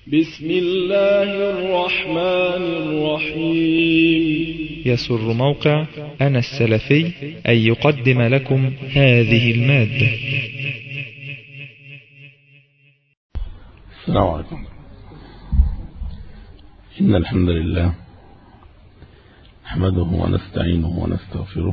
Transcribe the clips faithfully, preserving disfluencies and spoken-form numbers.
بسم الله الرحمن الرحيم. يسر موقع أنا السلفي أن يقدم لكم هذه المادة. السلام عليكم. إن الحمد لله نحمده ونستعينه ونستغفره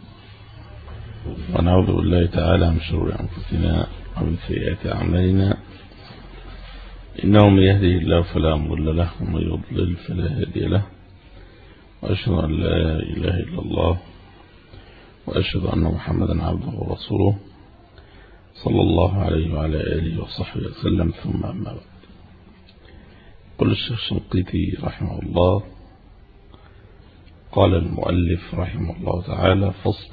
ونعوذ بالله تعالى من شرور أنفسنا ومن سيئات أعمالنا، إنه من يهده الله فلا مضل له ومن يضلل فلا هادي له، وأشهد أن لا إله إلا الله وأشهد أن محمدا عبده ورسوله صلى الله عليه وعلى آله وصحبه وسلم. ثم أما بعد، قال الشيخ الشنقيطي رحمه الله: قال المؤلف رحمه الله تعالى: فصل: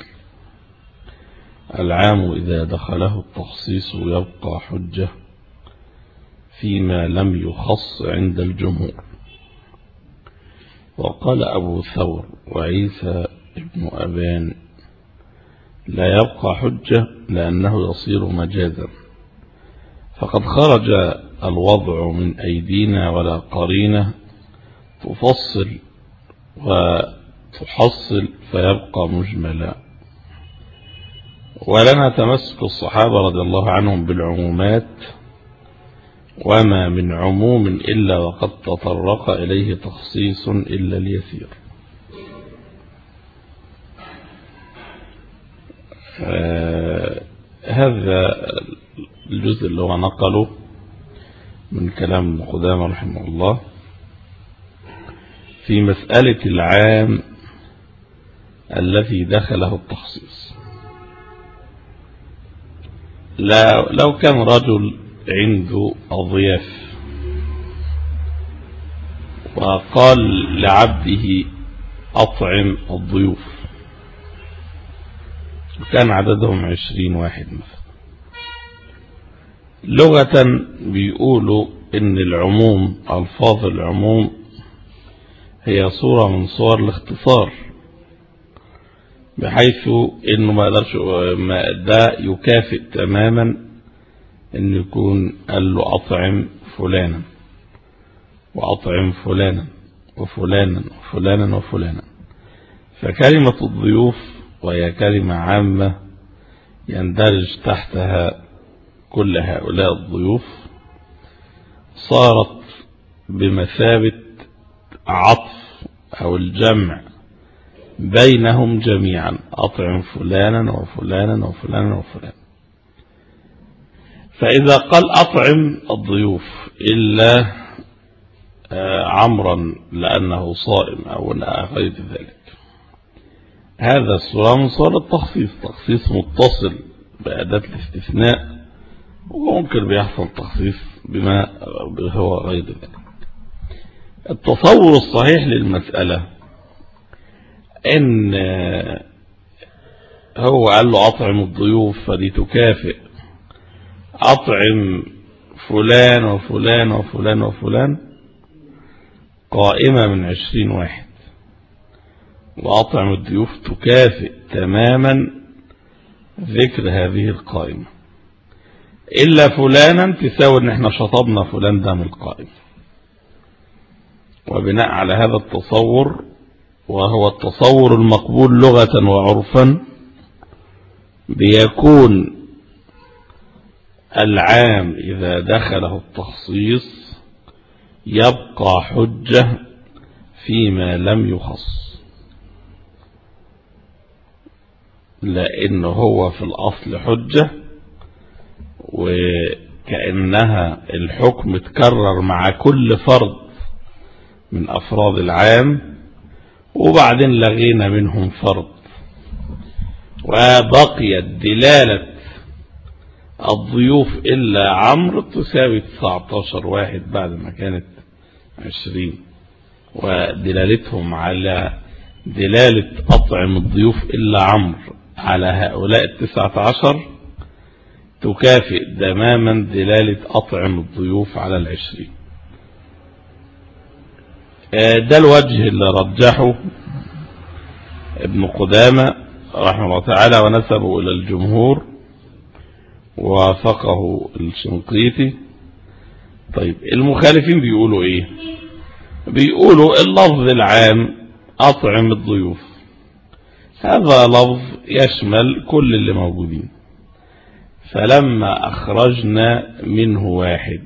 العام إذا دخله التخصيص يبقى حجة فيما لم يخص عند الجمهور. وقال أبو ثور وعيسى ابن أبان: لا يبقى حجة لأنه يصير مجازا، فقد خرج الوضع من أيدينا ولا قرينة تفصل وتحصل فيبقى مجملا. ولنا تمسك الصحابة رضي الله عنهم بالعمومات، وما من عموم إلا وقد تطرق إليه تخصيص إلا اليسير. آه هذا الجزء اللي هو نقله من كلام ابن قدامة رحمه الله في مسألة العام الذي دخله التخصيص. لو كان رجل عنده أضياف وقال لعبده أطعم الضيوف، وكان عددهم عشرين واحد مثلا، لغة بيقولوا إن العموم، ألفاظ العموم هي صورة من صور الاختصار، بحيث إنه ما قدرش ده يكافئ تماما إن يكون قال له أطعم فلانا وأطعم فلانا وفلانا وفلانا وفلانا. فكلمة الضيوف وهي كلمة عامة يندرج تحتها كل هؤلاء الضيوف، صارت بمثابة عطف أو الجمع بينهم جميعا: أطعم فلانا وفلانا وفلانا وفلانا. فإذا قال أطعم الضيوف إلا عمرا لأنه صائم أو غير ذلك، هذا الصورة من صور التخصيص، تخصيص متصل بأداة الاستثناء، وممكن بيحصل تخصيص بما هو غير ذلك. التصور الصحيح للمسألة إن هو قال له أطعم الضيوف، فدي تكافئ أطعم فلان وفلان وفلان وفلان، قائمة من عشرين واحد، وأطعم الضيوف تكافئ تماما ذكر هذه القائمة، إلا فلانا تساوي ان احنا شطبنا فلان ده من القائمة. وبناء على هذا التصور، وهو التصور المقبول لغة وعرفا، بيكون العام إذا دخله التخصيص يبقى حجة فيما لم يخص، لأنه هو في الأصل حجة، وكأنها الحكم اتكرر مع كل فرد من أفراد العام، وبعدين لغينا منهم فرد، وبقيت دلالة الضيوف إلا عمرو تساوي تسعة عشر واحد بعد ما كانت عشرين، ودلالتهم على دلالة أطعم الضيوف إلا عمرو على هؤلاء التسعة عشر تكافئ تماما دلالة أطعم الضيوف على العشرين. ده الوجه اللي رجحه ابن قدامة رحمه الله تعالى ونسبه إلى الجمهور، ووافقه الشنقيطي، طيب المخالفين بيقولوا ايه؟ بيقولوا اللفظ العام أطعم الضيوف، هذا لفظ يشمل كل اللي موجودين، فلما أخرجنا منه واحد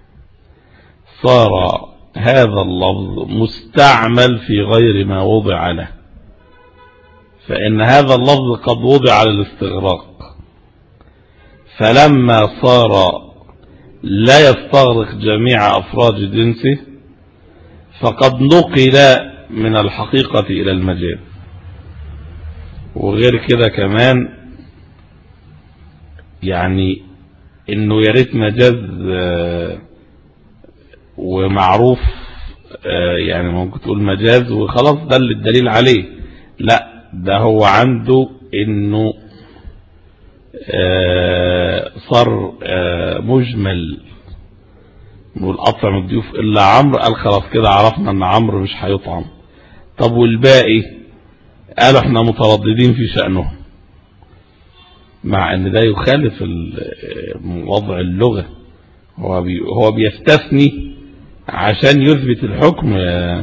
صار هذا اللفظ مستعمل في غير ما وضع له، فإن هذا اللفظ قد وضع للاستغراق، فلما صار لا يستغرق جميع أفراد جنسه فقد نقل من الحقيقة إلى المجاز. وغير كده كمان يعني انه ياريت مجاز ومعروف، يعني ممكن تقول مجاز وخلاص ده اللي الدليل عليه، لا ده هو عنده انه صار مجمل، نقول أطعم الضيوف إلا عمرو، قال خلاص كده عرفنا ان عمرو مش هيطعم. طب والباقي؟ قالوا احنا مترددين في شأنه، مع ان ده يخالف وضع اللغة، هو بي هو بيستثني عشان يثبت الحكم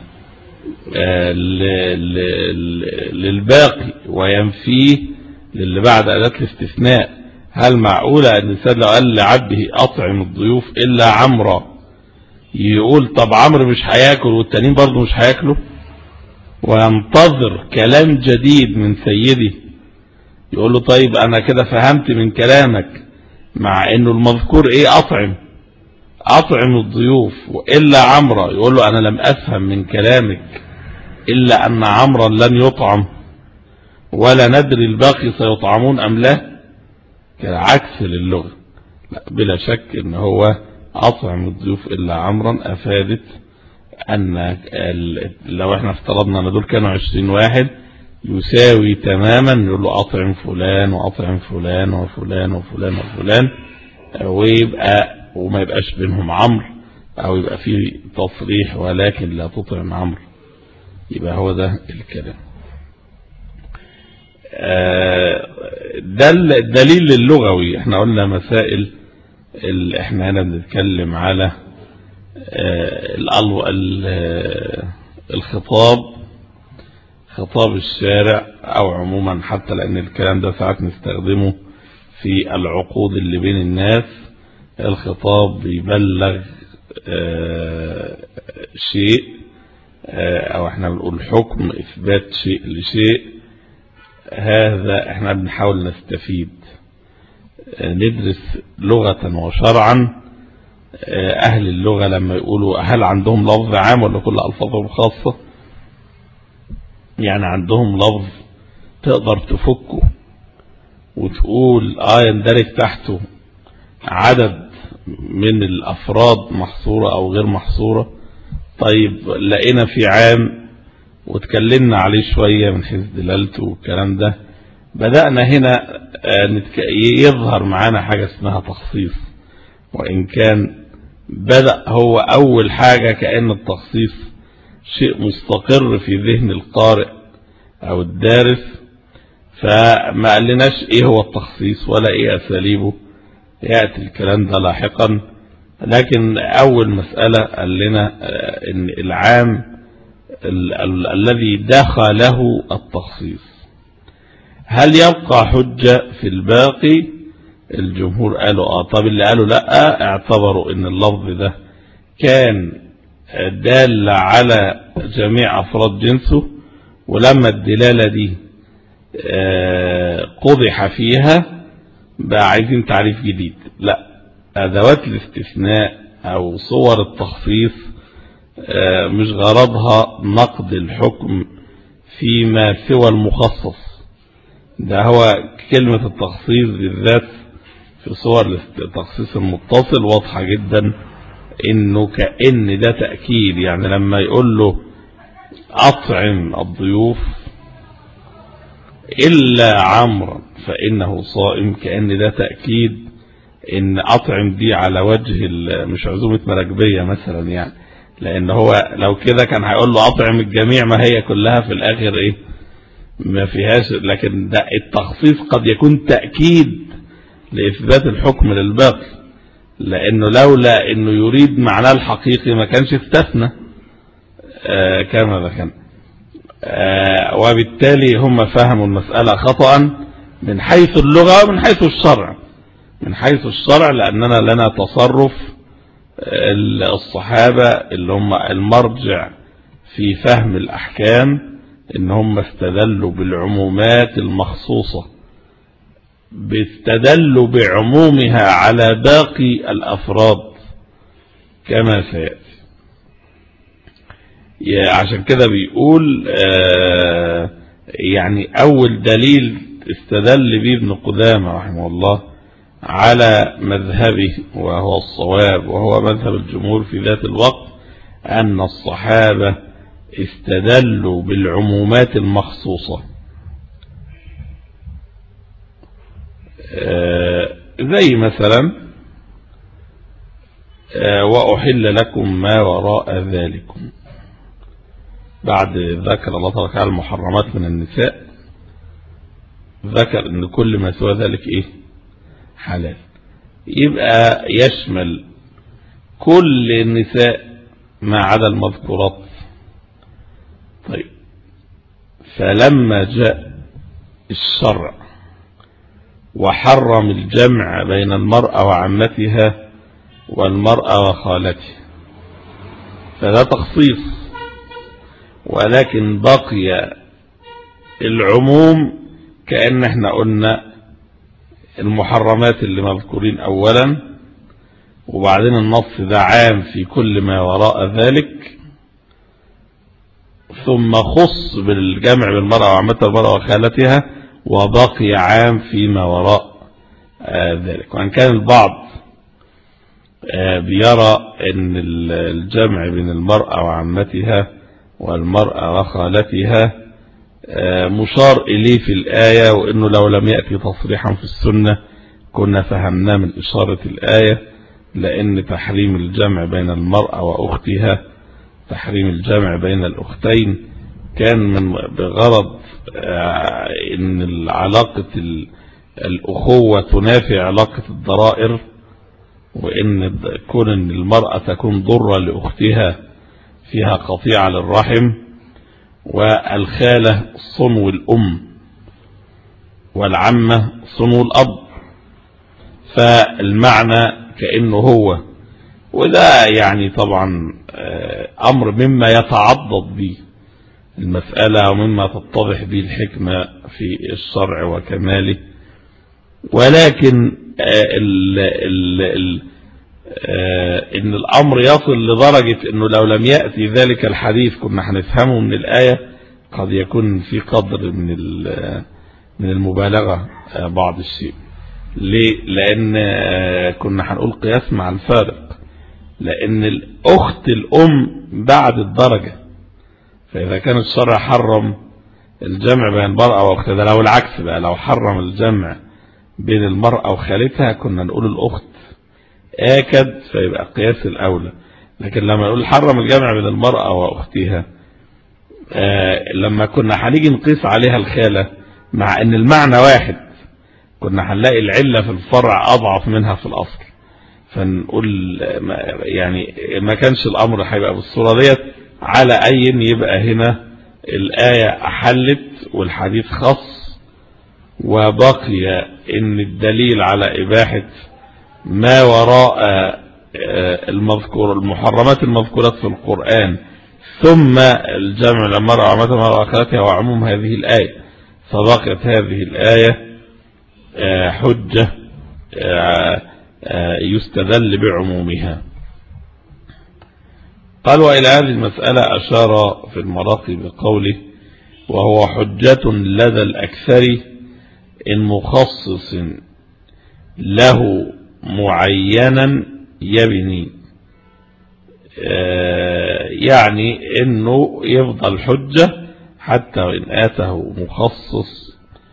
للباقي وينفيه للي بعد أداة الاستثناء. هل معقولة ان الإنسان لو قال لعبده أطعم الضيوف إلا عمرو يقول طب عمرو مش هياكل والتانيين برضه مش هياكلوا، وينتظر كلام جديد من سيدي يقول له طيب انا كده فهمت من كلامك، مع انه المذكور ايه؟ اطعم اطعم الضيوف، والا عمرو يقول له انا لم افهم من كلامك الا ان عمرا لن يطعم ولا ندري الباقي سيطعمون ام لا، كده عكس للغة. لا بلا شك ان هو اطعم الضيوف الا عمرا افادت ان لو احنا افترضنا ان دول كانوا عشرين واحد يساوي تماما، يقول له اطعم فلان واطعم فلان وفلان وفلان وفلان، ويبقى وما يبقاش بينهم عمرو، او يبقى فيه تصريح ولكن لا تطعم عمرو، يبقى هو ده الكلام. ده الدليل اللغوي. احنا قلنا مسائل اللي احنا هنا بنتكلم على الخطاب، خطاب الشارع او عموما، حتى لان الكلام ده ساعات نستخدمه في العقود اللي بين الناس. الخطاب بيبلغ شيء، او احنا بنقول حكم اثبات شيء لشيء، هذا احنا بنحاول نستفيد، ندرس لغة وشرعا. اهل اللغة لما يقولوا هل عندهم لفظ عام ولا كل الفاظهم خاصة، يعني عندهم لفظ تقدر تفكه وتقول اه يندرج تحته عدد من الافراد محصورة او غير محصورة. طيب لقينا في عام وتكلمنا عليه شوية من حيث دلالته والكلام ده، بدأنا هنا يظهر معانا حاجة اسمها تخصيص، وإن كان بدأ هو أول حاجة كأن التخصيص شيء مستقر في ذهن القارئ أو الدارس، فما قالناش إيه هو التخصيص ولا إيه أساليبه، يأتي الكلام ده لاحقا. لكن أول مسألة قال لنا إن العام ال ال الذي دخله التخصيص هل يبقى حجة في الباقي؟ الجمهور قالوا اه. طب اللي قالوا لا، اعتبروا ان اللفظ ده كان دال على جميع افراد جنسه، ولما الدلالة دي قضح فيها بقى عايزين تعريف جديد. لا، ادوات الاستثناء او صور التخصيص مش غرضها نقد الحكم فيما سوى المخصص، ده هو كلمة التخصيص بالذات في صور التخصيص المتصل واضحة جدا انه كأن ده تأكيد. يعني لما يقول له اطعم الضيوف الا عمرا فانه صائم، كأن ده تأكيد ان اطعم دي على وجه مش عزومة مراكبية مثلا، يعني لان هو لو كده كان هيقول له اطعم الجميع، ما هي كلها في الاخر ايه؟ ما فيهاش. لكن ده التخصيص قد يكون تأكيد لإثبات الحكم للباقي، لأنه لولا أنه يريد معناه الحقيقي ما كانش استثنى آه كما ذكرنا. آه وبالتالي هم فهموا المسألة خطأ من حيث اللغة ومن حيث الشرع. من حيث الشرع لأننا لنا تصرف الصحابة اللي هم المرجع في فهم الأحكام، إن هم استدلوا بالعمومات المخصوصة، بيستدلوا بعمومها على باقي الأفراد كما سيأتي. عشان كده بيقول آه يعني أول دليل استدل به ابن قدامة رحمه الله على مذهبه وهو الصواب وهو مذهب الجمهور في ذات الوقت، أن الصحابة استدلوا بالعمومات المخصوصة. آه زي مثلا آه وأحل لكم ما وراء ذلكم، بعد ذكر الله تعالى المحرمات من النساء ذكر ان كل ما سوى ذلك ايه حلال، يبقى يشمل كل النساء ما عدا المذكورات. طيب فلما جاء الشرع وحرم الجمع بين المرأة وعمتها والمرأة وخالتها فده تخصيص، ولكن بقي العموم كأن احنا قلنا المحرمات اللي مذكورين اولا، وبعدين النص ده عام في كل ما وراء ذلك، ثم خص بالجمع بالمرأة وعمتها والمرأة وخالتها، وبقي عام فيما وراء ذلك. وان كان البعض بيرى ان الجمع بين المرأة وعمتها والمرأة وخالتها مشار إليه في الآية، وإنه لو لم يأتي تصريحا في السنة كنا فهمناه من إشارة الآية، لأن تحريم الجمع بين المرأة وأختها، تحريم الجمع بين الأختين، كان من بغرض إن العلاقة الأخوة تنافي علاقة الضرائر، وإن كون إن المرأة تكون ضرة لأختها فيها قطيعة للرحم، والخالة صنو الأم، والعمة صنو الأب، فالمعنى كأنه هو. وده يعني طبعا أمر مما يتعضد به المسألة ومما تتضح به الحكمة في الشرع وكماله. ولكن ال ال ال إن الأمر يصل لدرجة إنه لو لم يأتي ذلك الحديث كنا هنفهمه من الآية، قد يكون في قدر من من المبالغة بعض الشيء. ليه؟ لأن كنا هنقول قياس مع الفارق، لأن الأخت الأم بعد الدرجة، فإذا كان الشرع حرم الجمع بين المرأة وأختها، لو العكس بقى، لو حرم الجمع بين المرأة وخالتها كنا نقول الأخت آكد، فيبقى قياس الأولى. لكن لما نقول حرم الجمع بين المرأة وأختها، آه لما كنا هنيجي نقيس عليها الخالة، مع ان المعنى واحد، كنا هنلاقي العلة في الفرع أضعف منها في الأصل، فنقول يعني ما كانش الأمر هيبقى بالصورة ديت. على أي يبقى هنا الآية أحلت والحديث خص، وبقي ان الدليل على إباحة ما وراء المذكور المحرمات المذكورات في القرآن، ثم الجمع للمرأة وعمتها والمرأة وخالتها وعموم هذه الآية، فبقيت هذه الآية حجة يستدل بعمومها. قال وإلى هذه المسألة أشار في المراقي بقوله وهو حجة لدى الأكثر إن مخصص له معينا يبني، يعني انه يفضل حجة حتى وإن آته مخصص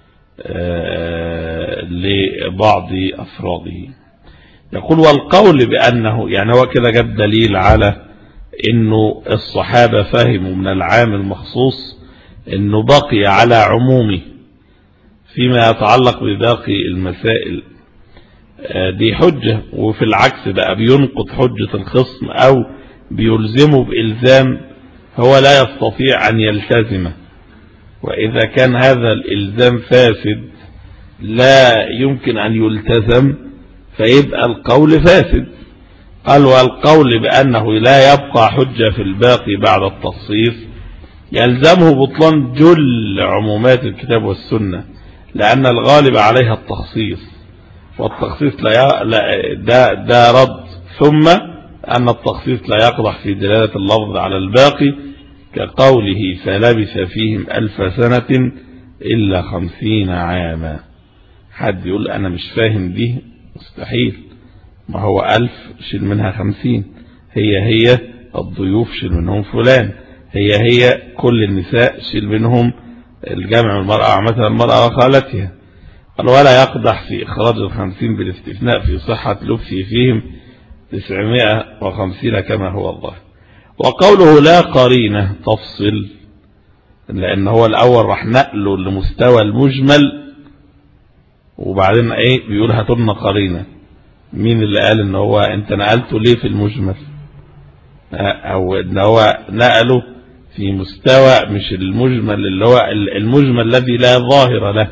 لبعض أفراده. يقول والقول بأنه، يعني هو كده جاب دليل على انه الصحابة فهموا من العام المخصوص انه بقي على عمومه فيما يتعلق بباقي المسائل، دي حجة، وفي العكس بقى بينقض حجة الخصم أو بيلزمه بإلزام هو لا يستطيع أن يلتزمه. وإذا كان هذا الإلزام فاسد لا يمكن أن يلتزم فيبقى القول فاسد. قال والقول بأنه لا يبقى حجة في الباقي بعد التخصيص يلزمه بطلان جل عمومات الكتاب والسنة، لأن الغالب عليها التخصيص، والتخصيص لا ده, ده رد. ثم أن التخصيص لا يقضح في دلالة اللفظ على الباقي، كقوله فلبث فيهم ألف سنة إلا خمسين عاما. حد يقول أنا مش فاهم دي، مستحيل، ما هو ألف شيل منها خمسين، هي هي الضيوف شيل منهم فلان، هي هي كل النساء شيل منهم الجمع المرأة مثلا المرأة وخالتها. قال ولا يقدح في إخراج الخمسين بالاستثناء في صحة لبثه فيهم تسعمائة وخمسين كما هو الله. وقوله لا قرينة تفصل، لأن هو الأول راح نقله لمستوى المجمل وبعدين ايه بيقول هاتلنا قرينة. مين اللي قال ان هو انت نقلته ليه في المجمل، او ان هو نقله في مستوى مش المجمل اللي هو المجمل الذي لا ظاهر له،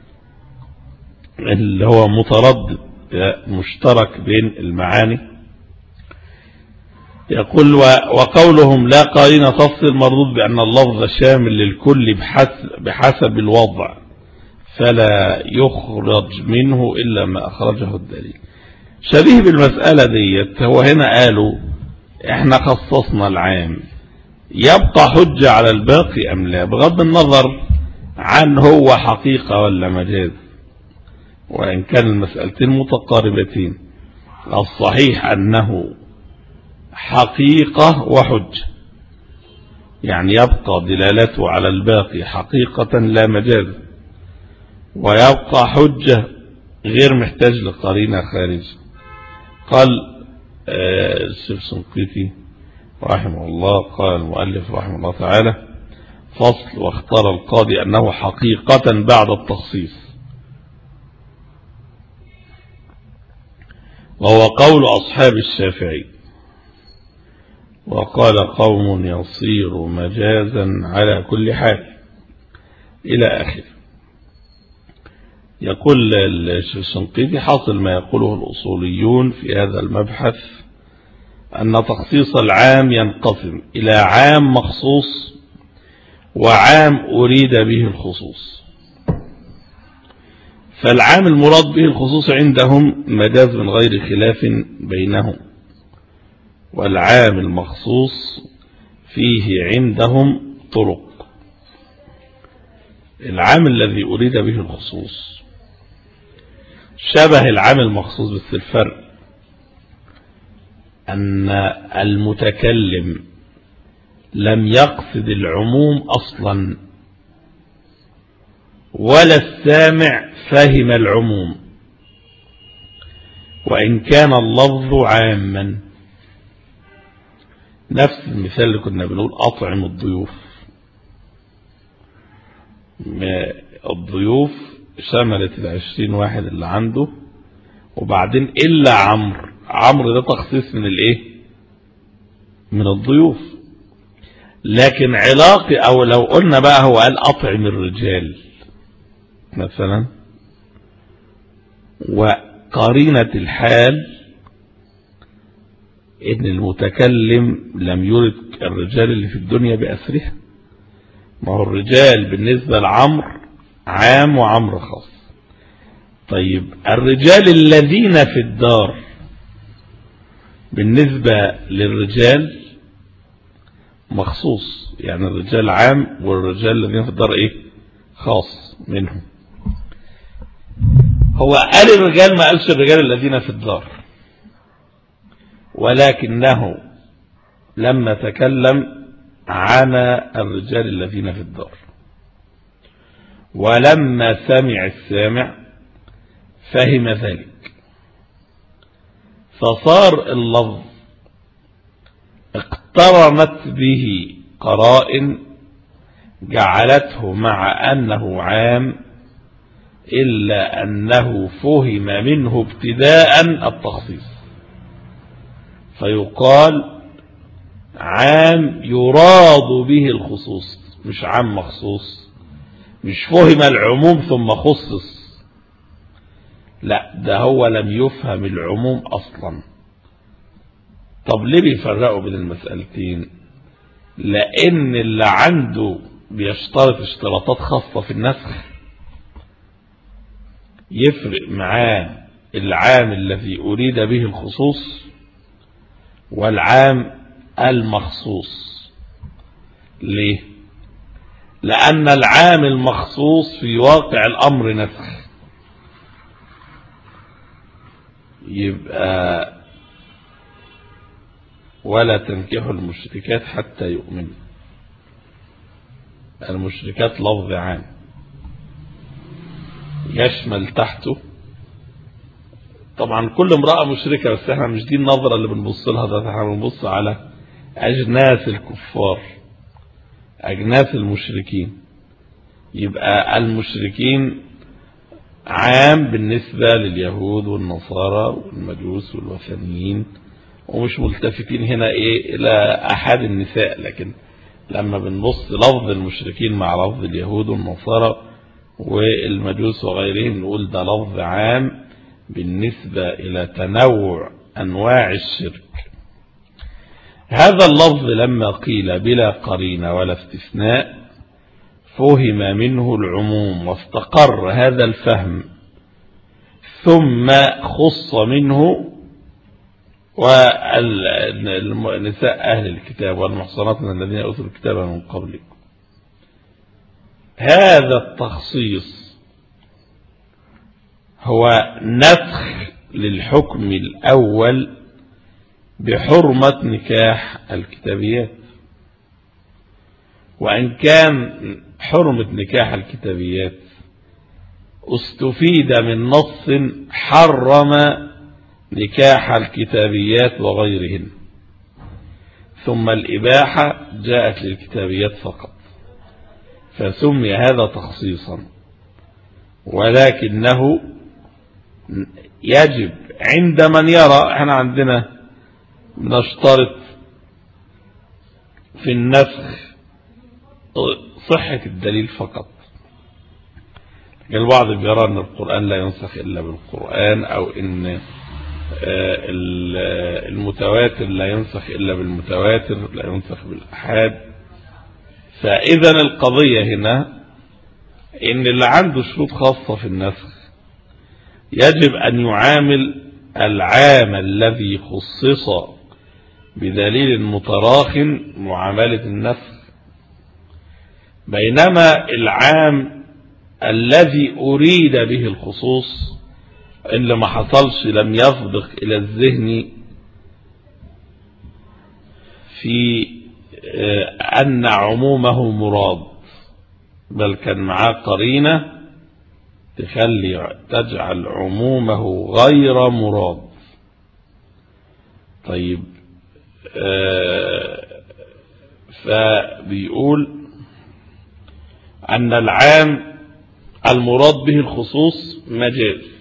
اللي هو متردد مشترك بين المعاني. يقول وقولهم لا قرينة تفصل مردود بأن اللفظ شامل للكل بحسب, بحسب الوضع، فلا يخرج منه إلا ما أخرجه الدليل. شبيه بالمسألة ديت، هو هنا قالوا احنا خصصنا العام، يبقى حجة على الباقي أم لا، بغض النظر عن هو حقيقة ولا مجاز، وإن كان المسألتين متقاربتين. الصحيح أنه حقيقة وحجة، يعني يبقى دلالته على الباقي حقيقة لا مجاز، ويبقى حجة غير محتاج لقرينة خارج. قال الشيخ الشنقيطي رحمه الله، قال المؤلف رحمه الله تعالى فصل: واختار القاضي أنه حقيقة بعد التخصيص، وهو قول أصحاب الشافعي، وقال قوم يصير مجازا على كل حال إلى آخر. يقول الشيخ الشنقيطي حاصل ما يقوله الأصوليون في هذا المبحث أن تخصيص العام ينقسم إلى عام مخصوص وعام أريد به الخصوص. فالعام المراد به الخصوص عندهم مجاز من غير خلاف بينهم، والعام المخصوص فيه عندهم طرق. العام الذي أريد به الخصوص شبه العام المخصوص، بس الفرق أن المتكلم لم يقصد العموم أصلا، ولا السامع فهم العموم، وإن كان اللفظ عاما. نفس المثال اللي كنا بنقول أطعم الضيوف، الضيوف شملت العشرين واحد اللي عنده، وبعدين إلا عمرو، عمرو ده تخصيص من الايه من الضيوف. لكن علاقة، او لو قلنا بقى هو قال أطعم الرجال مثلا، وقرينة الحال ان المتكلم لم يرد الرجال اللي في الدنيا بأسرها. ما هو الرجال بالنسبة لعمرو عام وعمرو خاص. طيب الرجال الذين في الدار بالنسبة للرجال مخصوص، يعني الرجال عام والرجال الذين في الدار ايه خاص منهم. هو قال الرجال، ما قالش الرجال الذين في الدار، ولكنه لما تكلم عن الرجال الذين في الدار، ولما سمع السامع فهم ذلك، فصار اللفظ اقترنت به قرائن جعلته مع أنه عام إلا أنه فهم منه ابتداء التخصيص، فيقال عام يراد به الخصوص، مش عام مخصوص، مش فهم العموم ثم خصص، لا ده هو لم يفهم العموم أصلا. طب ليه بيفرقوا بين المسألتين؟ لأن اللي عنده بيشترط اشتراطات خاصة في النسخ يفرق معاه العام الذي أريد به الخصوص والعام المخصوص. ليه؟ لأن العام المخصوص في واقع الأمر نسخ، يبقى ولا تنكحوا المشركات حتى يؤمنوا. المشركات لفظ عام يشمل تحته طبعا كل امرأة مشركة، بس احنا مش دي النظرة اللي بنبص لها، ده احنا بنبص على أجناس الكفار، أجناس المشركين. يبقى المشركين عام بالنسبة لليهود والنصارى والمجوس والوثنيين، ومش ملتفتين هنا ايه الى احد النساء، لكن لما بنبص لفظ المشركين مع لفظ اليهود والنصارى والمجوس وغيرهم نقول ده لفظ عام بالنسبة الى تنوع انواع الشرك. هذا اللفظ لما قيل بلا قرينة ولا استثناء فهم منه العموم واستقر هذا الفهم، ثم خص منه والنساء أهل الكتاب والمحصنات من الذين أوتوا الكتاب من قبلكم. هذا التخصيص هو نسخ للحكم الأول بحرمة نكاح الكتابيات، وإن كان حرمة نكاح الكتابيات استفيد من نص حرم نكاح الكتابيات وغيرهن، ثم الإباحة جاءت للكتابيات فقط، فسمي هذا تخصيصا. ولكنه يجب عند من يرى، احنا عندنا نشترط في النسخ صحة الدليل فقط، البعض بيرى ان القرآن لا ينسخ الا بالقرآن، او ان المتواتر لا ينسخ الا بالمتواتر، لا ينسخ بالاحاد. فاذا القضية هنا ان اللي عنده شروط خاصة في النسخ يجب ان يعامل العام الذي خصص بدليل متراخ معاملة النسخ، بينما العام الذي أريد به الخصوص اللي ما حصلش لم يصدق إلى الذهن في أن عمومه مراد، بل كان معاه قرينة تخلي تجعل عمومه غير مراد. طيب فبيقول أن العام المراد به الخصوص مجاز،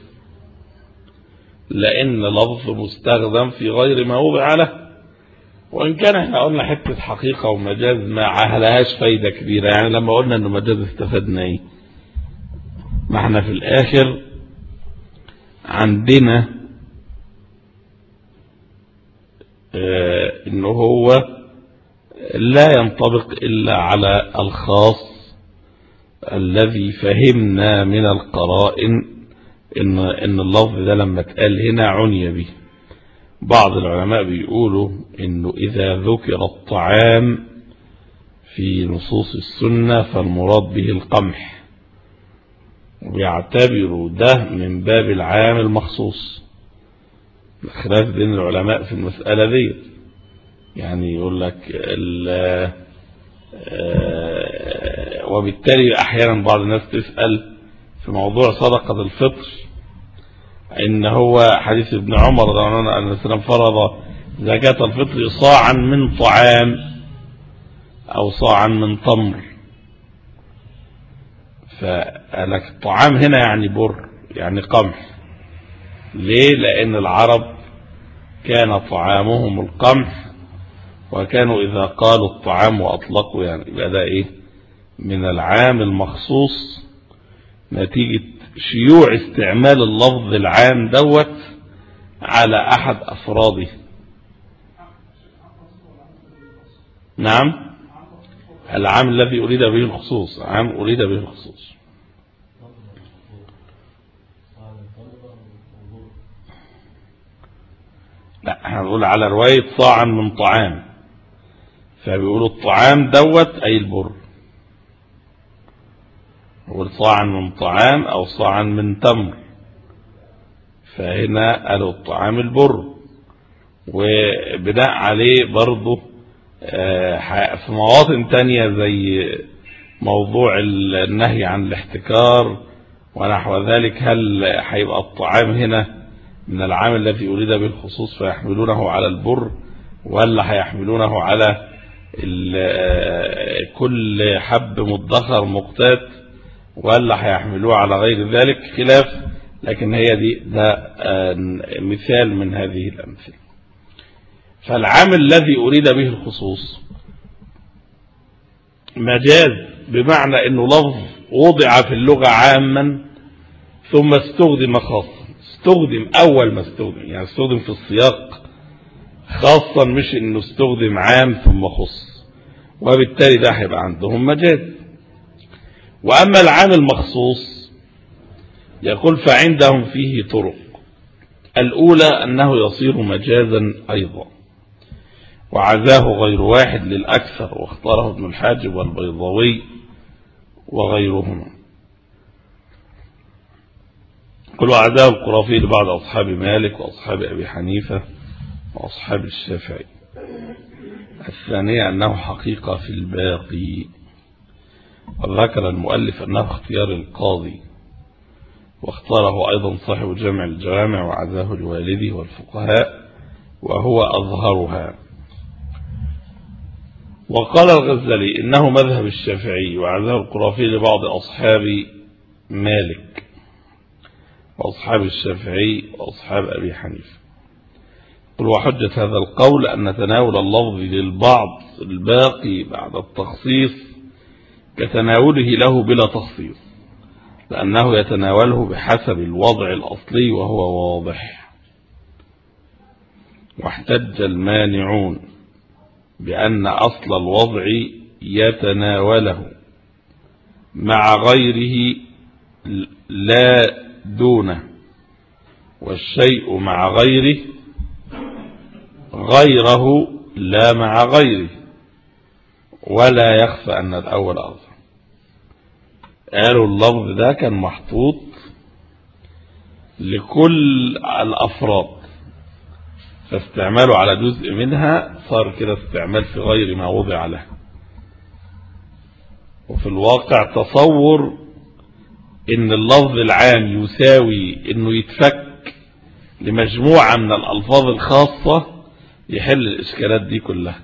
لأن لفظ مستخدم في غير ما وضع له، وإن كان احنا قلنا حتة حقيقة ومجاز ما عهلهاش فايدة كبيرة. يعني لما قلنا أنه مجاز استفدنا ايه؟ ما احنا في الآخر عندنا اه انه هو لا ينطبق إلا على الخاص الذي فهمنا من القرائن إن, إن اللفظ ده لما اتقال هنا عني به. بعض العلماء بيقولوا إنه إذا ذكر الطعام في نصوص السنة فالمراد به القمح، ويعتبروا ده من باب العام المخصوص. الخلاف بين العلماء في المسألة دي، يعني يقول لك وبالتالي أحيانا بعض الناس تسأل في موضوع صدقة الفطر إن هو حديث ابن عمر رضي الله عنه أن السلام فرض زكاة الفطر صاعا من طعام أو صاعا من تمر، فقالك الطعام هنا يعني بر، يعني قمح. ليه؟ لأن العرب كان طعامهم القمح، وكانوا إذا قالوا الطعام وأطلقوا يعني يبقى ده إيه؟ من العام المخصوص، نتيجة شيوع استعمال اللفظ العام دوت على أحد أفراده. نعم، العام الذي أريد به الخصوص، عام أريد به الخصوص. لا، هنقول على رواية صاعا من طعام، فبيقولوا الطعام دوت أي البر، هو صاعا من طعام أو صاعا من تمر، فهنا قالوا الطعام البر. وبناء عليه برضه في مواطن تانية زي موضوع النهي عن الاحتكار ونحو ذلك، هل هيبقى الطعام هنا من العام الذي أريد به الخصوص فيحملونه على البر، ولا هيحملونه على كل حب مدخر مقتات، ولا هيحملوه على غير ذلك؟ خلاف، لكن هي دي ده مثال من هذه الأمثلة. فالعام الذي أريد به الخصوص مجاز، بمعنى أنه لفظ وضع في اللغة عاما ثم استخدم خاصا، استخدم أول ما استخدم، يعني استخدم في السياق خاصا، مش أنه استخدم عام ثم خص، وبالتالي ده هيبقى عندهم مجاز. وأما العام المخصوص يقول فعندهم فيه طرق. الأولى أنه يصير مجازا أيضا، وعزاه غير واحد للأكثر، واختاره ابن الحاجب والبيضاوي وغيرهما. قل وعزاه القرافي لبعض أصحاب مالك وأصحاب أبي حنيفة وأصحاب الشافعي. الثانية أنه حقيقة في الباقي، وذكر المؤلف أنه اختيار القاضي، واختاره أيضا صاحب جامع الجوامع وعزاه لوالده والفقهاء، وهو أظهرها. وقال الغزالي إنه مذهب الشافعي، وعزاه القرافي لبعض أصحاب مالك وأصحاب الشافعي وأصحاب أبي حنيفة. قل وحجة هذا القول أن تناول اللفظ للبعض الباقي بعد التخصيص كتناوله له بلا تخصيص، لأنه يتناوله بحسب الوضع الأصلي وهو واضح. واحتج المانعون بأن أصل الوضع يتناوله مع غيره لا دونه، والشيء مع غيره غيره لا مع غيره، ولا يخفى أن الأول أظهر. قالوا اللفظ ده كان محطوط لكل الأفراد، فاستعماله على جزء منها صار كده استعمال في غير ما وضع له. وفي الواقع تصور ان اللفظ العام يساوي انه يتفك لمجموعة من الألفاظ الخاصة يحل الإشكالات دي كلها،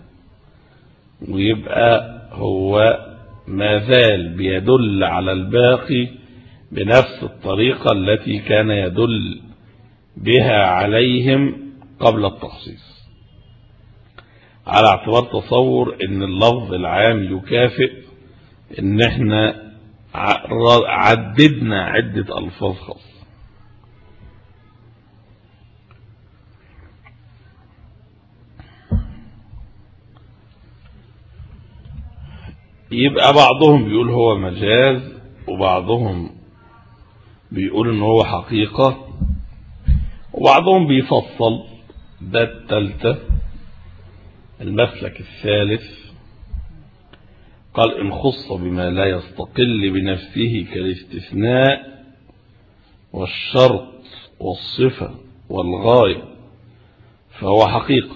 ويبقى هو ما زال بيدل على الباقي بنفس الطريقة التي كان يدل بها عليهم قبل التخصيص، على اعتبار تصور ان اللفظ العام يكافئ ان احنا عددنا عدة الفاظ خاصة. يبقى بعضهم بيقول هو مجاز، وبعضهم بيقول ان هو حقيقة، وبعضهم بيفصل. ده الثالثة المسلك الثالث، قال إن خص بما لا يستقل بنفسه كالاستثناء والشرط والصفة والغاية فهو حقيقة.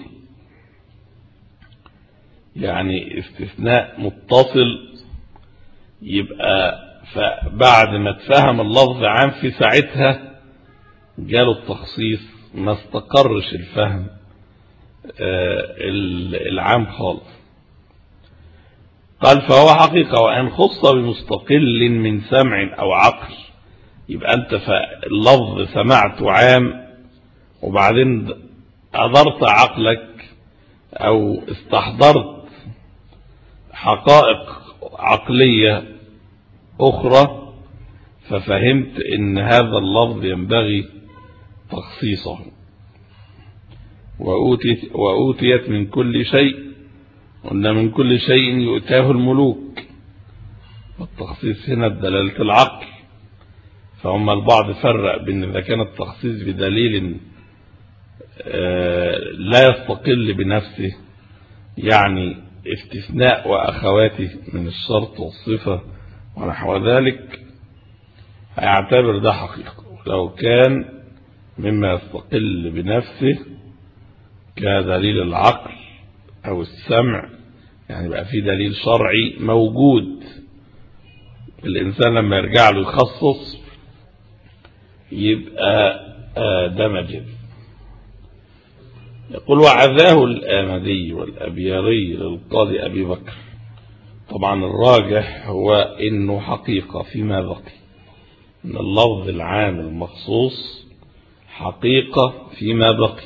يعني استثناء متصل، يبقى فبعد ما تفهم اللفظ عام في ساعتها جاله التخصيص، ما استقرش الفهم العام خالص. قال فهو حقيقة وإن خص بمستقل من سمع أو عقل. يبقى أنت اللفظ سمعت عام وبعدين أدرت عقلك أو استحضرت حقائق عقلية أخرى ففهمت إن هذا اللفظ ينبغي تخصيصه. وأوتيت, وأوتيت من كل شيء، قلنا من كل شيء يؤتاه الملوك، والتخصيص هنا بدلالة العقل. فهم البعض فرق بين إذا كان التخصيص بدليل لا يستقل بنفسه، يعني استثناء وأخواته من الشرط والصفة ونحو ذلك، هيعتبر ده حقيقة. لو كان مما يستقل بنفسه كدليل العقل أو السمع، يعني بقى في دليل شرعي موجود، الإنسان لما يرجع له يخصص يبقى ده مجاز. يقول وعزاه الآمدي والأبياري للقاضي أبي بكر. طبعا الراجح هو إنه حقيقة فيما بقي، إن اللفظ العام المخصوص حقيقة فيما بقي.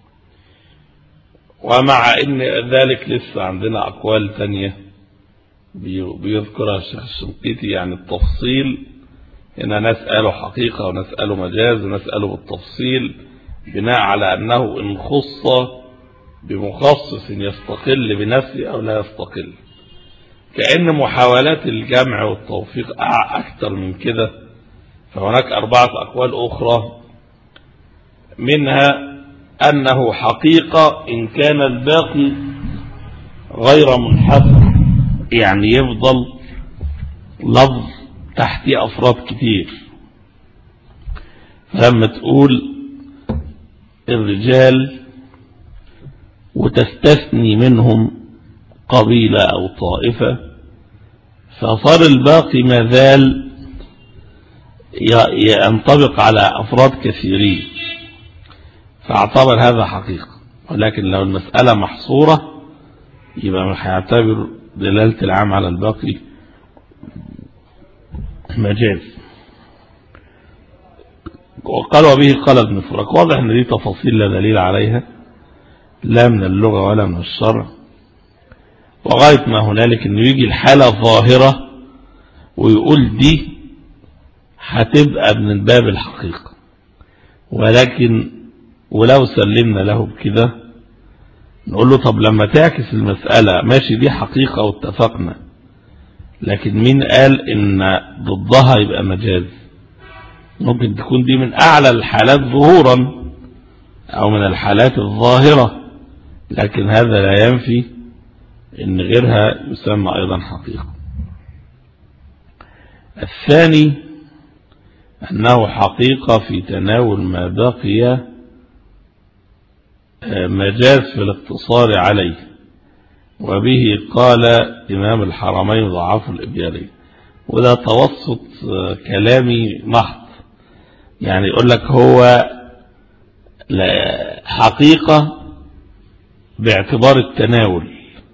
ومع إن ذلك لسه عندنا أقوال تانية بيذكرها الشيخ الشنقيطي، يعني التفصيل هنا نسأله حقيقة ونسأله مجاز ونسأله بالتفصيل بناء على أنه إن خص بمخصص يستقل بنفسه أو لا يستقل، كأن محاولات الجمع والتوفيق أكثر من كده. فهناك أربعة أقوال أخرى، منها أنه حقيقة إن كان الباقي غير منحصر، يعني يفضل لفظ تحت أفراد كتير. فلما تقول الرجال وتستثني منهم قبيلة أو طائفة، فصار الباقي ما زال ينطبق على أفراد كثيرين، فاعتبر هذا حقيقة. ولكن لو المسألة محصورة يبقى هيعتبر دلالة العام على الباقي مجاز. وقال وبه قال ابن فرق. واضح ان دي تفاصيل لا دليل عليها لا من اللغة ولا من الشرع، وغاية ما هنالك انه يجي الحالة ظاهرة ويقول دي هتبقى من باب الحقيقة. ولكن ولو سلمنا له بكده نقول له طب لما تعكس المسألة ماشي دي حقيقة واتفقنا، لكن مين قال ان ضدها يبقى مجاز؟ ممكن تكون دي من أعلى الحالات ظهورا أو من الحالات الظاهرة، لكن هذا لا ينفي إن غيرها يسمى أيضا حقيقة. الثاني أنه حقيقة في تناول ما بقي مجاز في الاقتصار عليه، وبه قال إمام الحرمين ضعاف الإبياري. وده توسط كلامي محض، يعني يقول لك هو حقيقة باعتبار التناول،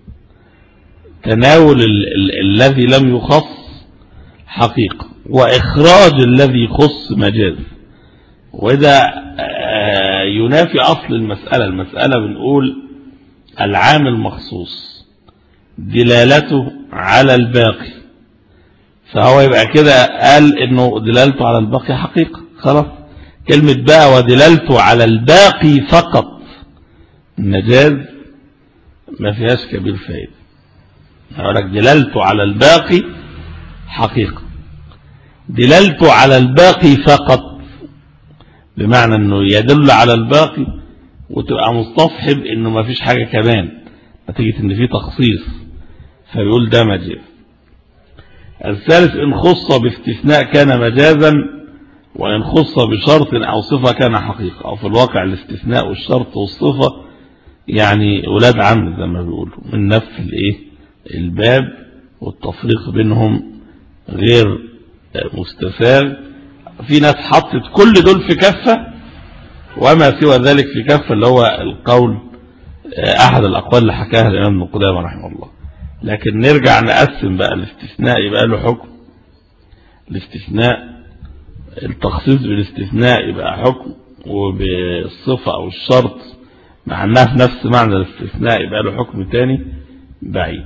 تناول ال ال الذي لم يخص حقيقة، وإخراج الذي خص مجاز. وده ينافي أصل المسألة. المسألة بنقول العام المخصوص دلالته على الباقي، فهو يبقى كده قال إنه دلالته على الباقي حقيقة. خلاص، كلمة بقى ودلالته على الباقي فقط مجاز ما فيهاش كبير فائدة. أقول لك دلالته على الباقي حقيقة، دلالته على الباقي فقط بمعنى أنه يدل على الباقي وتبقى مستصحب أنه ما فيش حاجة كمان نتيجة أن في تخصيص، فيقول ده مجاز. الثالث إن خص باستثناء كان مجازا، وإن خص بشرط أو صفة كان حقيقة. أو في الواقع الاستثناء والشرط والصفة يعني أولاد عم زي ما بيقولوا، من نفس الإيه الباب، والتفريق بينهم غير مستساغ. في ناس حطت كل دول في كفة وما سوى ذلك في كفة، اللي هو القول أحد الأقوال اللي حكاها الإمام ابن قدامة رحمه الله. لكن نرجع نقسم بقى الاستثناء يبقى له حكم، الاستثناء التخصيص بالاستثناء يبقى حكم، وبالصفة أو الشرط مع أنها في نفس معنى الاستثناء يبقى له حكم تاني بعيد.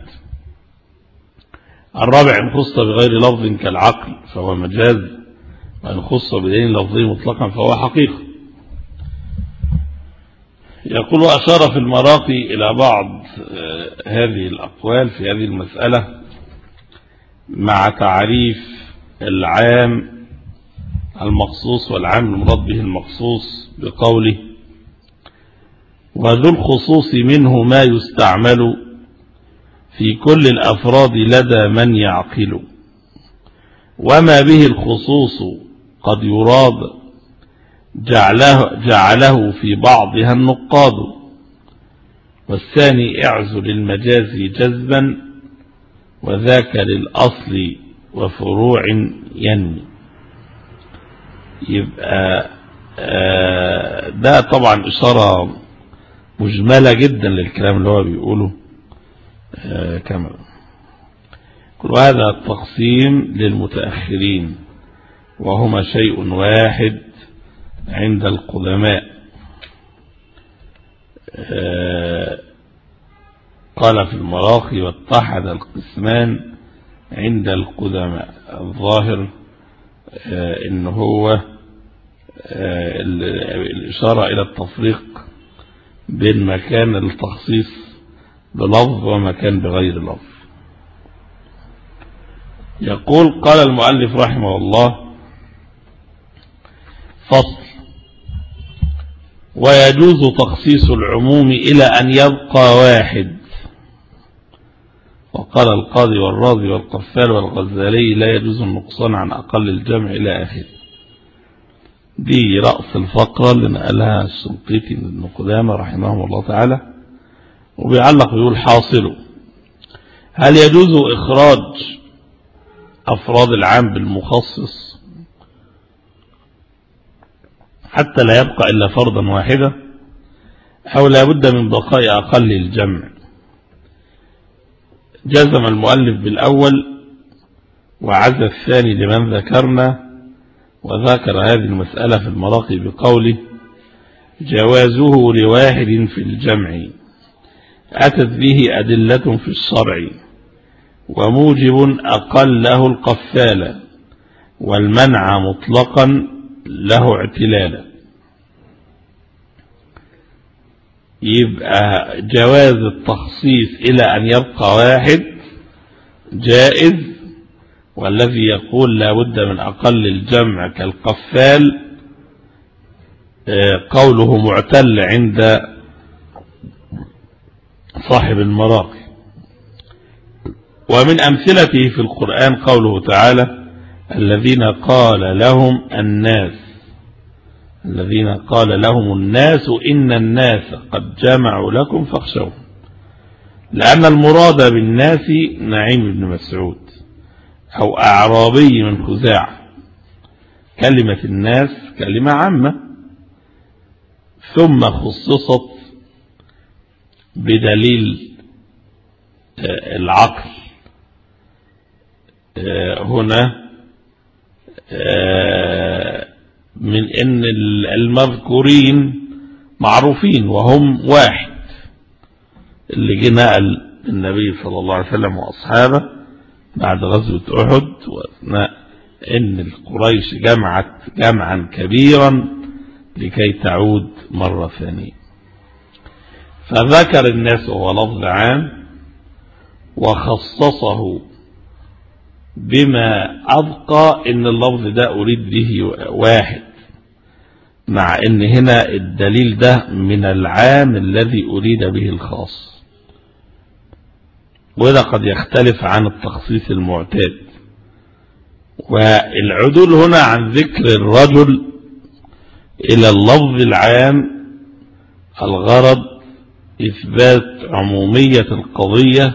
الرابع إن خص بغير لفظ كالعقل فهو مجاز، وإن خص بدليل لفظي مطلقا فهو حقيقة. يقول أشار في المراقي إلى بعض هذه الأقوال في هذه المسألة مع تعريف العام المخصوص والعام المراد به المخصوص بقوله: وذو الخصوص منه ما يستعمل في كل الأفراد لدى من يعقل، وما به الخصوص قد يراد جعله, جعله في بعضها النقاد، والثاني اعزل المجاز جذبا وذاك للأصل وفروع ينمي. يبقى ده طبعا إشارة مجملة جدا للكلام اللي هو بيقوله كما كل هذا التقسيم للمتأخرين، وهما شيء واحد عند القدماء. قال في المراقي: واتحد القسمان عند القدماء. الظاهر إن هو الإشارة إلى التفريق بين مكان التخصيص بلفظ ومكان بغير لفظ. يقول: قال المؤلف رحمه الله: فصل: ويجوز تخصيص العموم إلى أن يبقى واحد. وقال القاضي والرازي والقفال والغزالي: لا يجوز النقصان عن أقل الجمع إلى آخره. دي رأس الفقرة اللي نقلها الشنقيطي بن قدامة رحمه الله تعالى، وبيعلق يقول: حاصله: هل يجوز إخراج أفراد العام بالمخصص حتى لا يبقى إلا فردا واحدا، أو لا بد من بقاء أقل الجمع؟ جزم المؤلف بالأول وعزى الثاني لمن ذكرنا، وذكر هذه المسألة في المراقي بقوله: جوازه لواحد في الجمع أتت به أدلة في الشرع، وموجب أقله القفال، والمنع مطلقا له اعتلالا. يبقى جواز التخصيص إلى أن يبقى واحد جائز، والذي يقول لا بد من أقل الجمع كالقفال قوله معتل عند صاحب المراقي. ومن أمثلته في القرآن قوله تعالى: الذين قال لهم الناس الذين قال لهم الناس إن الناس قد جمعوا لكم فاخشوهم، لأن المراد بالناس نعيم بن مسعود أو أعرابي من خزاعة. كلمة الناس كلمة عامة ثم خصصت بدليل العقل هنا من أن المذكورين معروفين وهم واحد، اللي جه نقل النبي صلى الله عليه وسلم وأصحابه بعد غزوة أحد، وأثناء أن القريش جمعت جمعا كبيرا لكي تعود مرة ثانية، فذكر الناس وهو لفظ عام وخصصه بما أبقى إن اللفظ ده أريد به واحد، مع إن هنا الدليل ده من العام الذي أريد به الخاص، وده قد يختلف عن التخصيص المعتاد. والعدول هنا عن ذكر الرجل إلى اللفظ العام الغرض إثبات عمومية القضية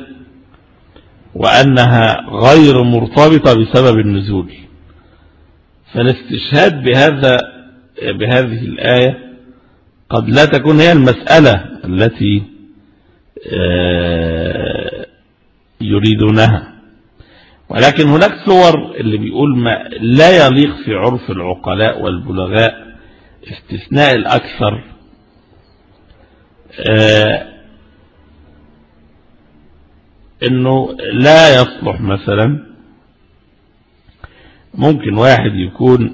وأنها غير مرتبطة بسبب النزول. فالاستشهاد بهذا بهذه الآية قد لا تكون هي المسألة التي يريدونها. ولكن هناك صور اللي بيقول ما لا يليق في عرف العقلاء والبلغاء، استثناء الأكثر، آه انه لا يصلح. مثلا ممكن واحد يكون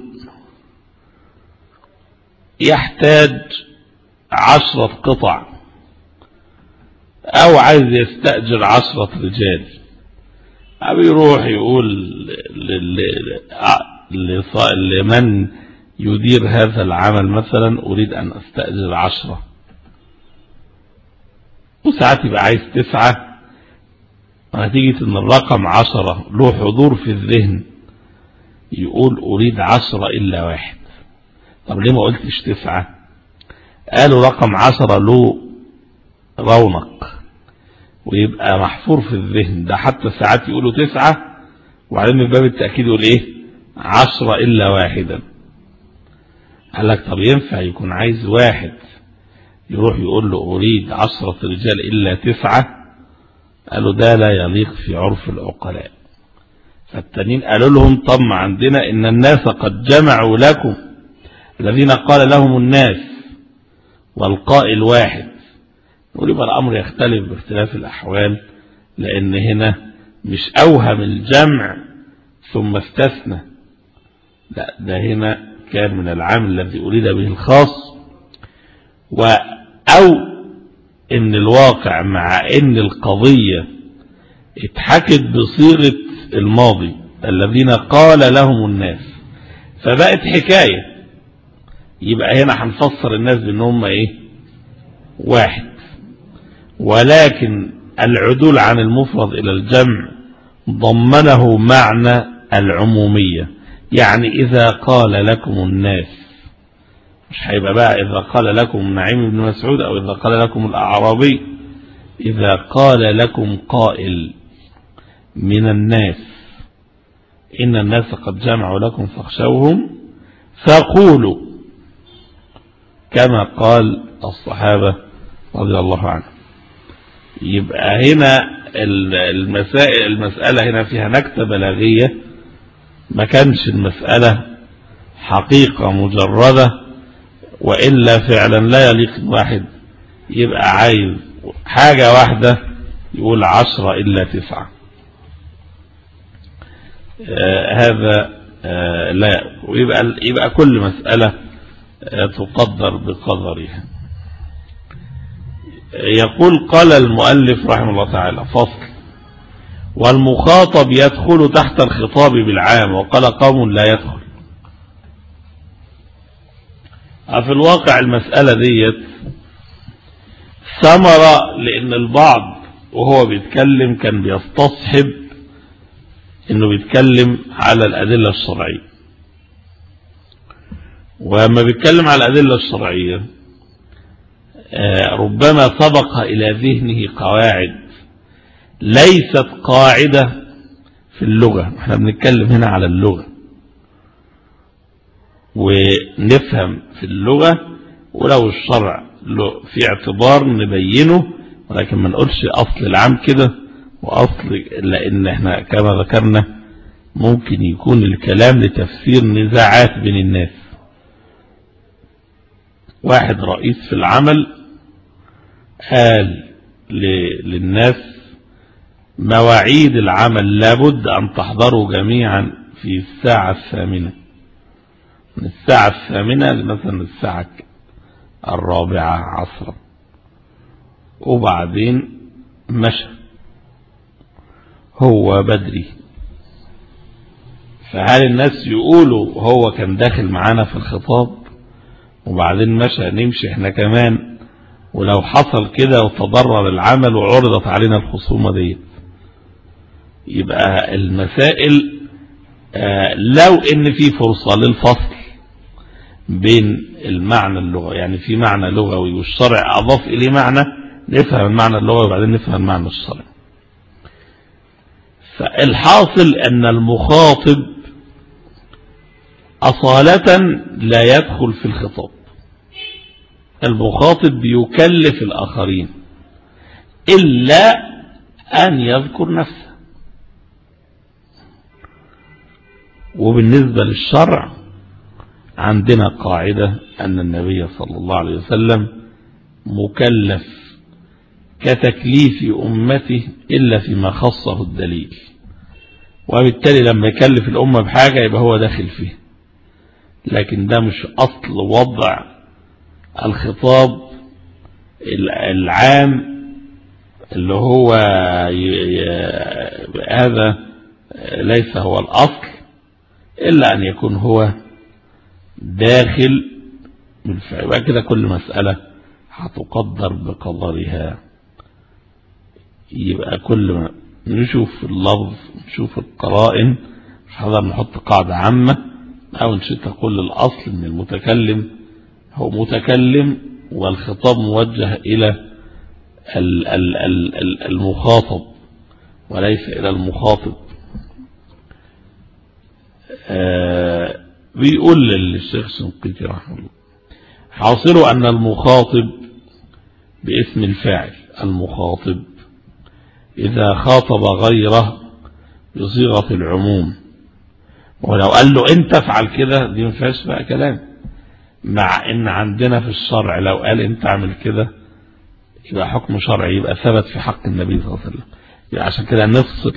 يحتاج عشرة قطع او عايز يستأجر عشرة رجال، او يروح يقول لمن يدير هذا العمل مثلا اريد ان استأجر عشرة، وساعات يبقى عايز تسعة، ونتيجة ان الرقم عشرة له حضور في الذهن يقول اريد عشرة الا واحد. طب ليه ما قلتش تسعة؟ قالوا رقم عشرة له رونق ويبقى محفور في الذهن، ده حتى ساعات يقولوا تسعة وبعدين من باب التأكيد يقول ايه عشرة الا واحدا. قال لك طب ينفع يكون عايز واحد يروح يقول له اريد عشرة رجال الا تسعة؟ قالوا ده لا يليق في عرف العقلاء. فالتانيين قالوا لهم طب ما عندنا ان الناس قد جمعوا لكم، الذين قال لهم الناس والقائل واحد، نقول يبقى الامر يختلف باختلاف الاحوال، لان هنا مش اوهم الجمع ثم استثنى، لا ده هنا كان من العام الذي اريد به الخاص، و او ان الواقع مع ان القضية اتحكت بصيغة الماضي الذين قال لهم الناس فبقت حكاية، يبقى هنا هنفسر الناس بانهم ايه واحد. ولكن العدول عن المفرد الى الجمع ضمنه معنى العمومية، يعني اذا قال لكم الناس، مش هيبقى بقى إذا قال لكم نعيم بن مسعود أو إذا قال لكم الأعرابي، إذا قال لكم قائل من الناس إن الناس قد جمعوا لكم فاخشوهم فقولوا كما قال الصحابة رضي الله عنهم. يبقى هنا المسائل المسألة هنا فيها نكتة بلاغية، ما كانش المسألة حقيقة مجردة، وإلا فعلا لا يليق واحد يبقى عايز حاجة واحدة يقول عشرة إلا تسعة. آه هذا آه لا، ويبقى يبقى كل مسألة آه تقدر بقدرها. يقول قال المؤلف رحمه الله تعالى فصل: والمخاطب يدخل تحت الخطاب بالعام، وقال قوم لا يدخل. في الواقع المسألة ديت ثمرة، لأن البعض وهو بيتكلم كان بيستصحب انه بيتكلم على الأدلة الشرعية، وما بيتكلم على الأدلة الشرعية ربما سبق إلى ذهنه قواعد ليست قاعدة في اللغة. احنا بنتكلم هنا على اللغة ونفهم في اللغة، ولو الشرع في اعتبار نبينه، ولكن ما نقولش أصل العام كده وأصل، لأن احنا كما ذكرنا ممكن يكون الكلام لتفسير نزاعات بين الناس. واحد رئيس في العمل قال للناس مواعيد العمل لابد أن تحضروا جميعا في الساعة الثامنة، من الساعة الثامنة مثلا الساعة الرابعة عصرا، وبعدين مشى هو بدري. فهل الناس يقولوا هو كان داخل معانا في الخطاب وبعدين مشى نمشي احنا كمان؟ ولو حصل كده وتضرر العمل وعرضت علينا الخصومة دي، يبقى المسائل آه لو ان في فرصة للفصل بين المعنى اللغوي، يعني في معنى لغوي والشرع اضاف اليه معنى، نفهم المعنى اللغوي وبعدين نفهم المعنى الشرعي. فالحاصل ان المخاطب اصالة لا يدخل في الخطاب، المخاطب بيكلف الاخرين، الا أن يذكر نفسه. وبالنسبة للشرع عندنا قاعدة أن النبي صلى الله عليه وسلم مكلف كتكليف أمته إلا فيما خصه الدليل، وبالتالي لما يكلف الأمة بحاجة يبقى هو داخل فيه، لكن ده مش أصل وضع الخطاب العام اللي هو هذا ليس هو الأصل، إلا أن يكون هو داخل بالفعل. يبقى كده كل مسألة هتقدر بقدرها. يبقى كل ما نشوف اللفظ نشوف القرائن، مش هنقدر نحط قاعدة عامة أو نشوف تقول الأصل من المتكلم هو متكلم والخطاب موجه إلى المخاطب وليس إلى المخاطب. آه بيقول للشيخ الشنقيطي رحمه الله: حاصل أن المخاطب باسم الفاعل، المخاطب إذا خاطب غيره بصيغة العموم، ولو قال له انت افعل كده دي ما فيهاش بقى كلام، مع ان عندنا في الشرع لو قال انت اعمل كده يبقى حكم شرعي، يبقى ثبت في حق النبي صلى الله عليه وسلم. يبقى عشان كده نفصل،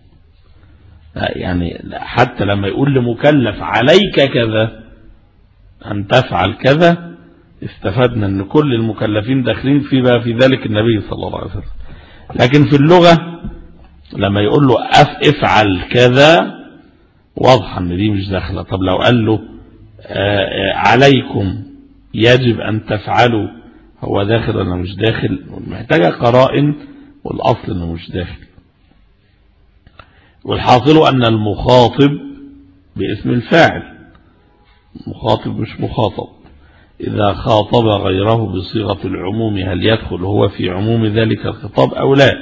يعني حتى لما يقول لمكلف عليك كذا أن تفعل كذا، استفدنا أن كل المكلفين داخلين في بقى في ذلك النبي صلى الله عليه وسلم. لكن في اللغة لما يقول له افعل كذا واضح أن دي مش داخلة. طب لو قال له عليكم يجب أن تفعلوا، هو داخل ولا مش داخل؟ محتاجة قرائن، والأصل أنه مش داخل. والحاصل أن المخاطب باسم الفاعل، مخاطب مش مخاطب، إذا خاطب غيره بصيغة العموم هل يدخل هو في عموم ذلك الخطاب أو لا؟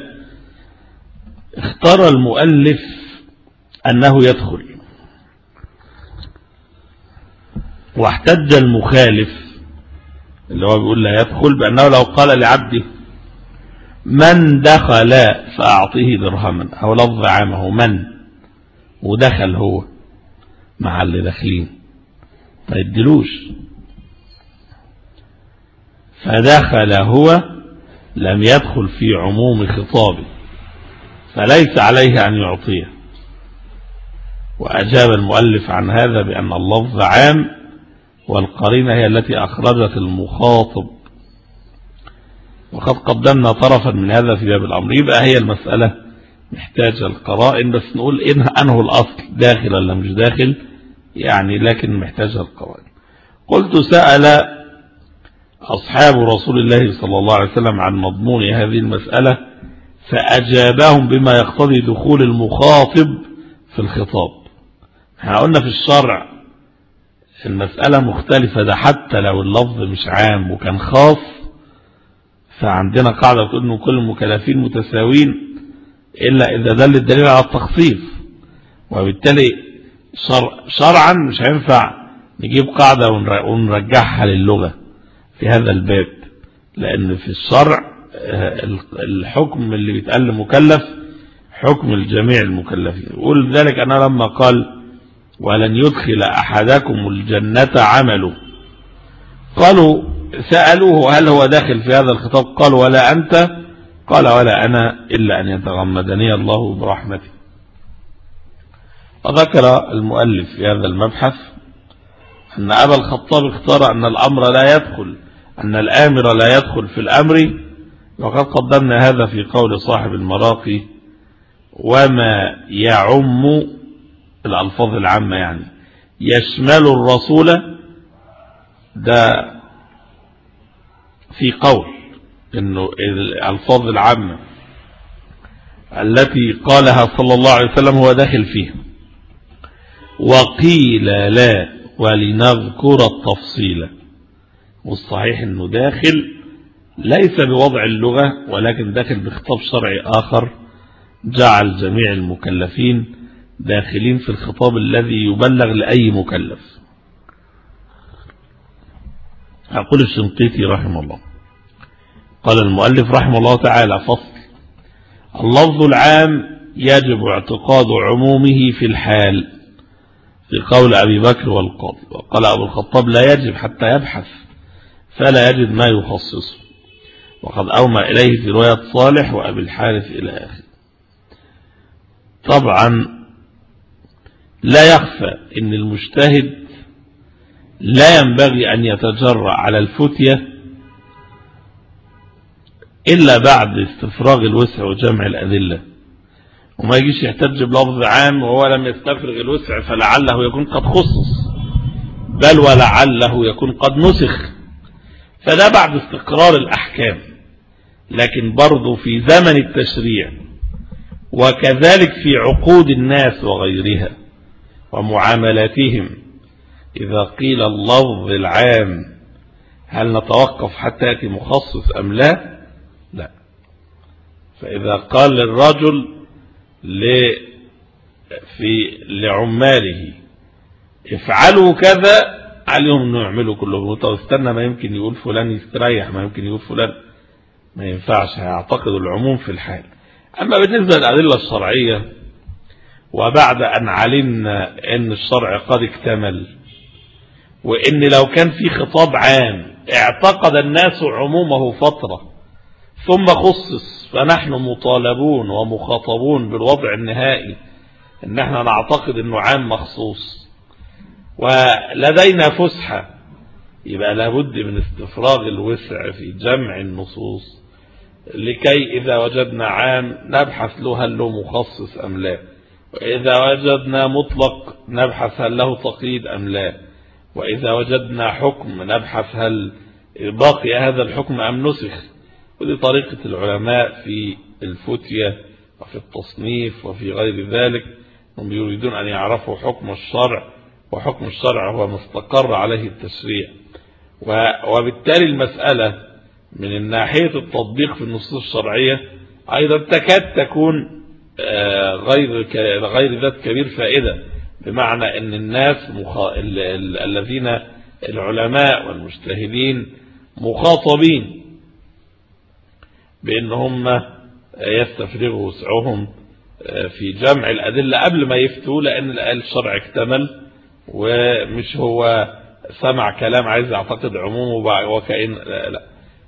اختار المؤلف أنه يدخل، واحتج المخالف اللي هو بيقول لا يدخل بأنه لو قال لعبده من دخل فأعطيه درهما، أو لفظ عامه من، ودخل هو مع اللي داخلين ما يدلوش، فدخل هو لم يدخل في عموم خطابه فليس عليه أن يعطيه. وأجاب المؤلف عن هذا بأن اللفظ عام والقرينة هي التي أخرجت المخاطب، وقد قدمنا طرفا من هذا في باب الأمر. يبقى هي المسألة محتاجة القرائن، بس نقول إنه أنه الأصل داخل ولا مش داخل يعني، لكن محتاجة القرائن. قلت سأل أصحاب رسول الله صلى الله عليه وسلم عن مضمون هذه المسألة فأجابهم بما يقتضي دخول المخاطب في الخطاب. احنا قلنا في الشرع المسألة مختلفة، ده حتى لو اللفظ مش عام وكان خاص، فعندنا قاعدة بتقول إن كل المكلفين متساوين إلا إذا دل الدليل على التخصيص، وبالتالي شرع شرعا مش هينفع نجيب قاعدة ونرجعها للغة في هذا الباب، لأن في الشرع الحكم اللي بيتقال مكلف حكم الجميع المكلفين. يقول ذلك أنا لما قال ولن يدخل أحدكم الجنة عمله، قالوا سألوه هل هو داخل في هذا الخطاب؟ قال ولا أنت؟ قال ولا أنا إلا أن يتغمدني الله برحمته. وذكر المؤلف في هذا المبحث أن أبا الخطاب اختار أن الأمر لا يدخل أن الآمر لا يدخل في الأمر، وقد قدمنا هذا في قول صاحب المراقي وما يعم الألفاظ العامة يعني يشمل الرسول، ده في قول إنه الألفاظ العامة التي قالها صلى الله عليه وسلم هو داخل فيها، وقيل لا ولنذكر التفصيل. والصحيح إنه داخل ليس بوضع اللغة ولكن داخل بخطاب شرعي آخر جعل جميع المكلفين داخلين في الخطاب الذي يبلغ لأي مكلف. أقول الشنقيطي رحمه الله قال المؤلف رحمه الله تعالى فصل: اللفظ العام يجب اعتقاد عمومه في الحال في قول أبي بكر والقاضي، وقال أبو الخطاب لا يجب حتى يبحث فلا يجد ما يخصصه، وقد أومى إليه في رواية صالح وأبي الحارث إلى آخره. طبعا لا يخفى أن المجتهد لا ينبغي أن يتجرأ على الفتية إلا بعد استفراغ الوسع وجمع الأدلة، وما يجيش يحتج بلفظ عام وهو لم يستفرغ الوسع فلعله يكون قد خصص، بل ولعله يكون قد نسخ، فده بعد استقرار الأحكام. لكن برضو في زمن التشريع وكذلك في عقود الناس وغيرها ومعاملاتهم، إذا قيل اللفظ العام هل نتوقف حتى يأتي مخصص أم لا؟ لا. فإذا قال للرجل في لعماله افعلوا كذا عليهم أن يعملوا كلهم، طب استنى ما يمكن يقول فلان يستريح، ما يمكن يقول فلان، ما ينفعش، هيعتقد العموم في الحال. أما بالنسبة للأدلة الشرعية، وبعد أن علمنا أن الشرع قد اكتمل، وأن لو كان في خطاب عام اعتقد الناس عمومه فترة ثم خصص، فنحن مطالبون ومخاطبون بالوضع النهائي ان احنا نعتقد انه عام مخصوص ولدينا فسحة، يبقى لابد من استفراغ الوسع في جمع النصوص لكي إذا وجدنا عام نبحث له هل له مخصص أم لا، وإذا وجدنا مطلق نبحث هل له تقييد أم لا، وإذا وجدنا حكم نبحث هل باقي هذا الحكم أم نسخ. ودي طريقة العلماء في الفتية وفي التصنيف وفي غير ذلك، هم يريدون أن يعرفوا حكم الشرع، وحكم الشرع هو ما استقر عليه التشريع. وبالتالي المسألة من الناحية التطبيق في النصوص الشرعية أيضا تكاد تكون غير غير ذات كبير فائدة، بمعنى أن الناس مخا... الذين العلماء والمجتهدين مخاطبين بأن هم يستفرغوا وسعهم في جمع الأدلة قبل ما يفتوا، لأن الشرع اكتمل، ومش هو سمع كلام عايز يعتقد عمومه وكأن لا.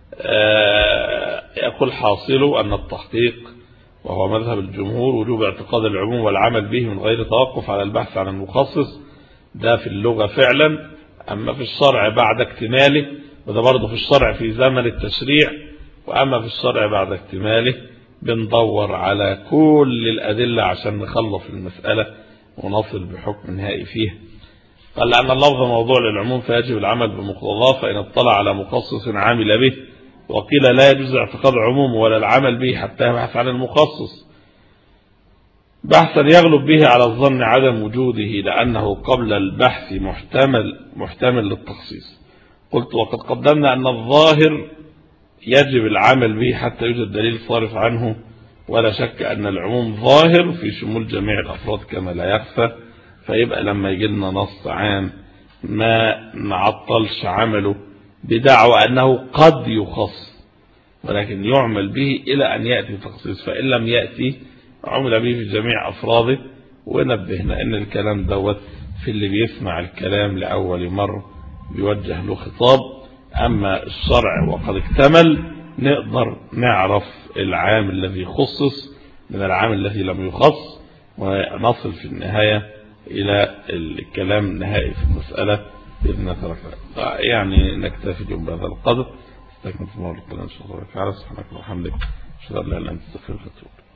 يقول حاصله أن التحقيق وهو مذهب الجمهور وجوب اعتقاد العموم والعمل به من غير توقف على البحث عن المخصص، ده في اللغة فعلا. أما في الشرع بعد اكتماله، وده برضه في الشرع في زمن التشريع، وأما في الشرع بعد اكتماله بندور على كل الأدلة عشان نخلص المسألة ونصل بحكم نهائي فيها. قال لأن اللفظ موضوع للعموم فيجب العمل بمقتضاه، فإن اطلع على مخصص عامل به، وقيل لا يجوز اعتقاد عموم ولا العمل به حتى يبحث عن المخصص بحثا يغلب به على الظن عدم وجوده، لأنه قبل البحث محتمل محتمل للتخصيص. قلت وقد قدمنا أن الظاهر يجب العمل به حتى يوجد دليل صارف عنه، ولا شك أن العموم ظاهر في شمول جميع الأفراد كما لا يخفى. فيبقى لما يجي لنا نص عام ما نعطلش عمله بدعوى أنه قد يخص، ولكن يعمل به إلى أن يأتي تخصيص، فإن لم يأتي عمل به في جميع أفراده. ونبهنا أن الكلام دوت في اللي بيسمع الكلام لأول مرة بيوجه له خطاب. أما الشرع وقد اكتمل نقدر نعرف العام الذي خصص من العام الذي لم يخص، ونصل في النهاية إلى الكلام النهائي في المسألة بإذن الله. يعني نكتفي اليوم بهذا القدر. استكمل في مرة إن شاء الله تعالى. سبحانك وبحمدك أشهد أن لا إله إلا أنت أستغفرك وأتوب إليك.